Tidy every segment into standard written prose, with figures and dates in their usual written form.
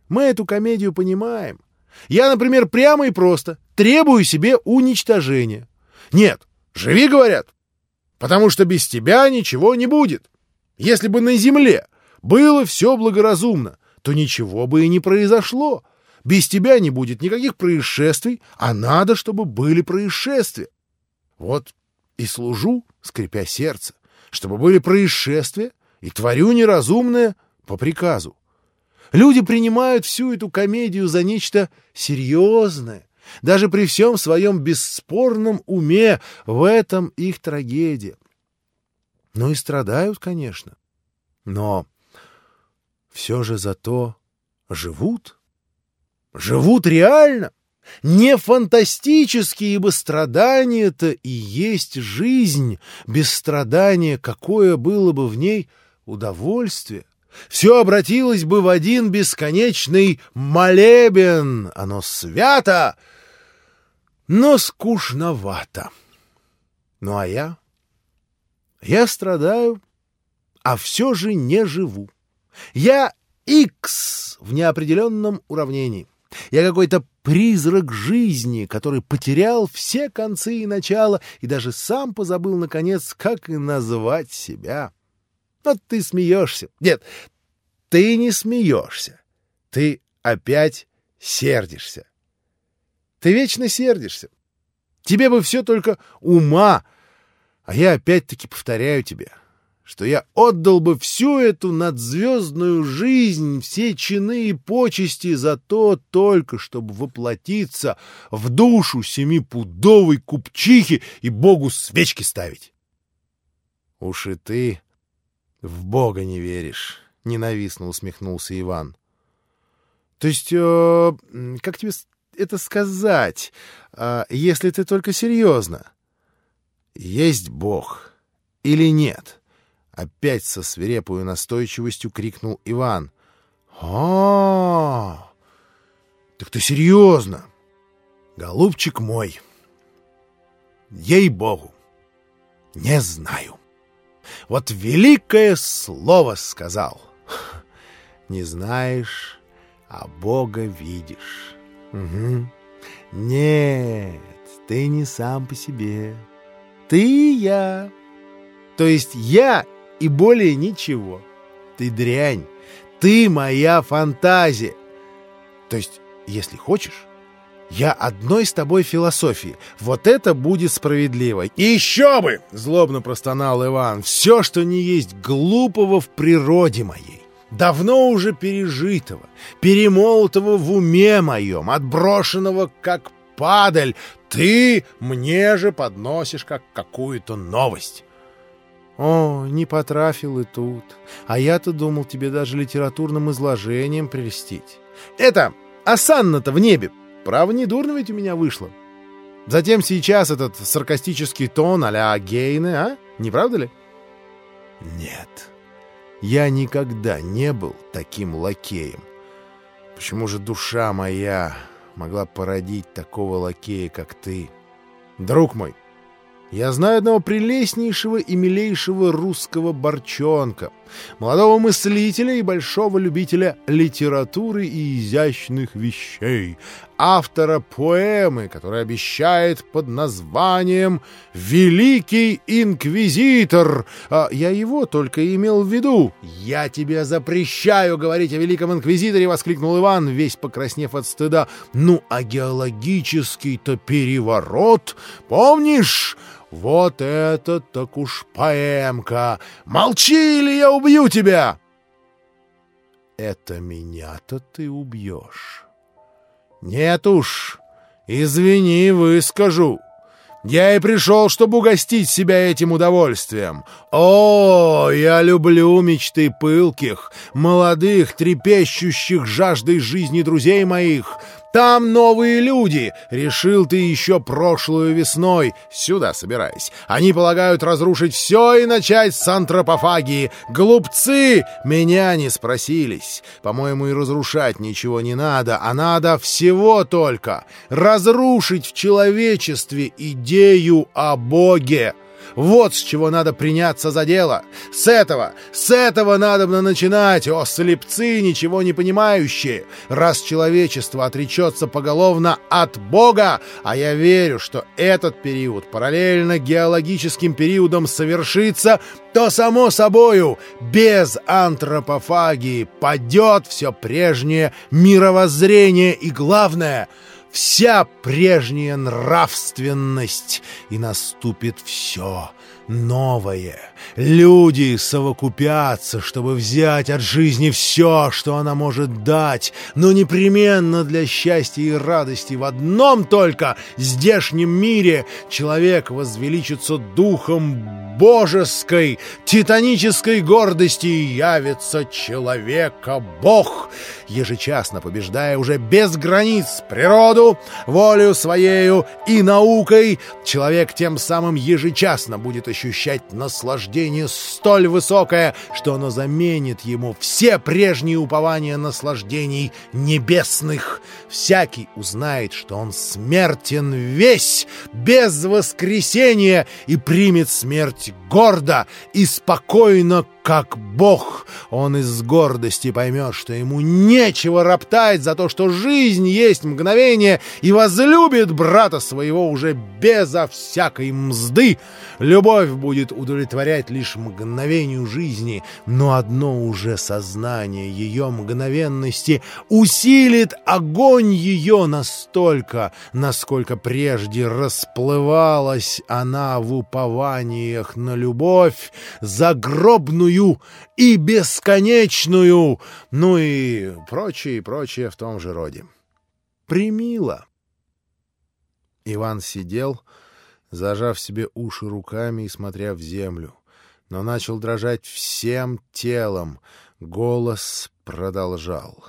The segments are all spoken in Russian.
Мы эту комедию понимаем. Я, например, прямо и просто требую себе уничтожения. Нет, живи, говорят, потому что без тебя ничего не будет. Если бы на земле было все благоразумно, то ничего бы и не произошло. Без тебя не будет никаких происшествий, а надо, чтобы были происшествия. Вот и служу, скрипя сердце, чтобы были происшествия, и творю неразумное по приказу. Люди принимают всю эту комедию за нечто серьезное. Даже при всем своем бесспорном уме в этом их трагедия. Ну и страдают, конечно. Но все же зато живут. Живут реально. Не фантастически, ибо страдание-то и есть жизнь. Без страдания какое было бы в ней удовольствие? Все обратилось бы в один бесконечный молебен. Оно свято, но скучновато. Ну а я? Я страдаю, а все же не живу. Я Икс в неопределенном уравнении. Я какой-то призрак жизни, который потерял все концы и начала, и даже сам позабыл, наконец, как и назвать себя. Вот ты смеешься. Нет, ты не смеешься. Ты опять сердишься. Ты вечно сердишься. Тебе бы все только ума, а я опять-таки повторяю тебе, что я отдал бы всю эту надзвездную жизнь, все чины и почести за то только, чтобы воплотиться в душу семипудовой купчихи и Богу свечки ставить. Уж и ты в Бога не веришь, — ненавистно усмехнулся Иван. То есть, как тебе это сказать, если ты только серьезно? Есть Бог или нет? Опять со свирепой настойчивостью крикнул Иван. Так ты серьезно? Голубчик мой, ей-богу, не знаю. Вот великое слово сказал. Не знаешь, а Бога видишь. Угу. Нет, ты не сам по себе. Ты и я. То есть я и более ничего. Ты дрянь. Ты моя фантазия. То есть, если хочешь, я одной с тобой философии. Вот это будет справедливо. И еще бы! Злобно простонал Иван. Все, что не есть глупого в природе моей. Давно уже пережитого, перемолотого в уме моем, отброшенного как падаль, ты мне же подносишь как какую-то новость. О, не потрафил и тут. А я-то думал тебе даже литературным изложением прельстить. Это осанна-то в небе. Право, недурно ведь у меня вышло. Затем сейчас этот саркастический тон а-ля Гейне, а? Не правда ли? Нет. Я никогда не был таким лакеем. Почему же душа моя могла породить такого лакея, как ты? Друг мой, я знаю одного прелестнейшего и милейшего русского борчонка, молодого мыслителя и большого любителя литературы и изящных вещей, автора поэмы, которая обещает под названием «Великий инквизитор». Я его только имел в виду. «Я тебе запрещаю говорить о великом инквизиторе!» — воскликнул Иван, весь покраснев от стыда. «Ну, а геологический-то переворот, помнишь? Вот это так уж поэмка! Молчи, или я убью тебя!» «Это меня-то ты убьешь». «Нет уж, извини, выскажу. Я и пришел, чтобы угостить себя этим удовольствием. О, я люблю мечты пылких, молодых, трепещущих жаждой жизни друзей моих. Там новые люди, решил ты еще прошлую весной. Сюда собирайся. Они полагают разрушить все и начать с антропофагии. Глупцы, меня не спросились. По-моему, и разрушать ничего не надо, а надо всего только разрушить в человечестве идею о Боге. Вот с чего надо приняться за дело. С этого надобно начинать, о слепцы, ничего не понимающие. Раз человечество отречется поголовно от Бога, а я верю, что этот период параллельно геологическим периодам совершится, то, само собою, без антропофагии падет все прежнее мировоззрение и, главное, вся прежняя нравственность, и наступит все новое. Люди совокупятся, чтобы взять от жизни все, что она может дать, но непременно для счастья и радости в одном только здешнем мире человек возвеличится духом божеской, титанической гордости и явится человека-бог, ежечасно побеждая уже без границ природу, волею своею и наукой. Человек тем самым ежечасно будет ощущать наслаждение столь высокое, что оно заменит ему все прежние упования наслаждений небесных. Всякий узнает, что он смертен весь, без воскресения, и примет смерть гордо и спокойно, как Бог. Он из гордости поймет, что ему нечего роптать за то, что жизнь есть мгновение, и возлюбит брата своего уже безо всякой мзды. Любовь будет удовлетворять лишь мгновению жизни, но одно уже сознание ее мгновенности усилит огонь ее настолько, насколько прежде расплывалась она в упованиях на любовь загробную и бесконечную, ну и прочее в том же роде. Примило. Иван сидел, зажав себе уши руками и смотря в землю, но начал дрожать всем телом. Голос продолжал.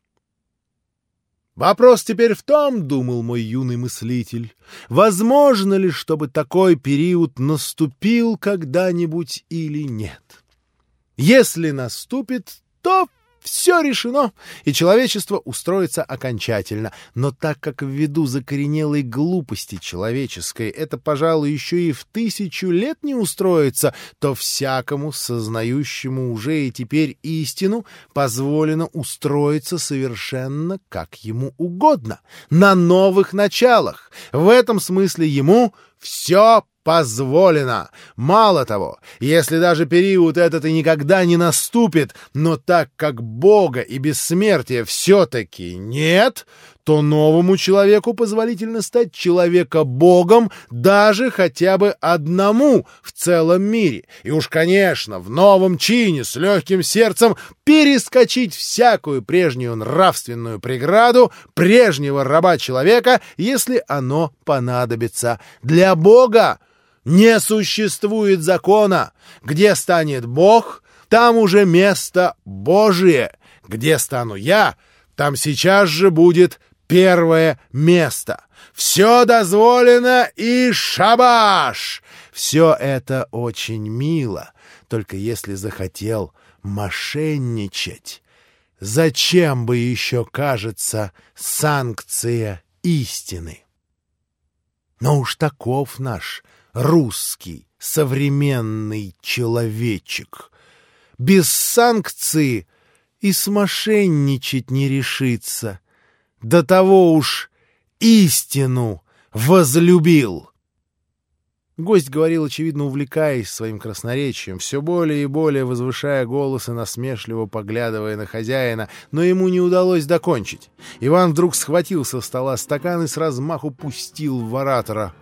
«Вопрос теперь в том, — думал мой юный мыслитель, — возможно ли, чтобы такой период наступил когда-нибудь или нет? Если наступит, то все решено, и человечество устроится окончательно. Но так как ввиду закоренелой глупости человеческой это, пожалуй, еще и в 1000 лет не устроится, то всякому, сознающему уже и теперь истину, позволено устроиться совершенно как ему угодно, на новых началах. В этом смысле ему все позволено. Мало того, если даже период этот и никогда не наступит, но так как Бога и бессмертия все-таки нет, то новому человеку позволительно стать человека-богом даже хотя бы одному в целом мире. И уж, конечно, в новом чине с легким сердцем перескочить всякую прежнюю нравственную преграду прежнего раба человека, если оно понадобится. Для Бога не существует закона. Где станет Бог, там уже место Божие. Где стану я, там сейчас же будет первое место. Все дозволено и шабаш! Все это очень мило, только если захотел мошенничать. Зачем бы еще, кажется, санкция истины? Но уж таков наш русский современный человечек. Без санкции и смошенничать не решится. До того уж истину возлюбил. Гость говорил, очевидно, увлекаясь своим красноречием, все более и более возвышая голос и насмешливо поглядывая на хозяина, но ему не удалось докончить. Иван вдруг схватил со стола стакан и с размаху пустил в оратора.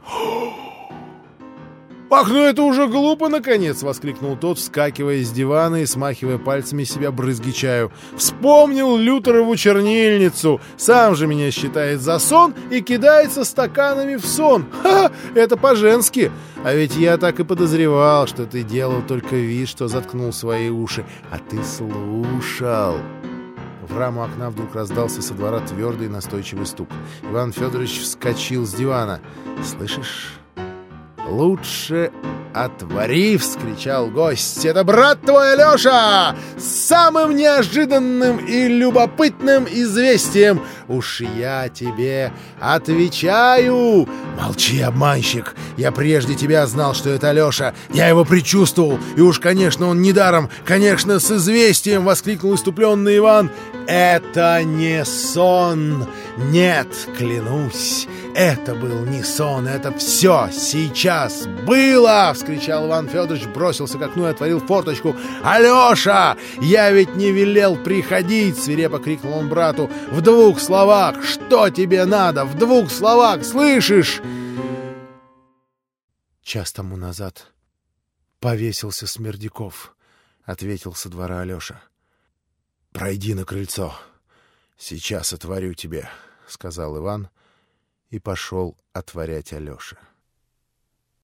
«Ах, ну это уже глупо, наконец!» — воскликнул тот, вскакивая с дивана и смахивая пальцами с себя брызги чаю. «Вспомнил Лютерову чернильницу! Сам же меня считает за сон и кидается стаканами в сон! Ха! Это по-женски! А ведь я так и подозревал, что ты делал только вид, что заткнул свои уши, а ты слушал!» В раму окна вдруг раздался со двора твердый настойчивый стук. Иван Федорович вскочил с дивана. «Слышишь? Лучше «Отвори!» — вскричал гость. «Это брат твой Алеша! С самым неожиданным и любопытным известием! Уж я тебе отвечаю!» «Молчи, обманщик! Я прежде тебя знал, что это Алеша! Я его предчувствовал! И уж, конечно, он недаром! Конечно, с известием!» — воскликнул иступленный Иван. «Это не сон! Нет, клянусь! Это был не сон! Это все сейчас было!» — вскричал Иван Федорович, бросился к окну и отворил форточку. «Алеша! Я ведь не велел приходить!» — свирепо крикнул он брату. «В двух словах! Что тебе надо? В двух словах! Слышишь?» «Час тому назад повесился Смердяков», — ответил со двора Алеша. «Пройди на крыльцо. Сейчас отворю тебе», — сказал Иван и пошел отворять Алёше.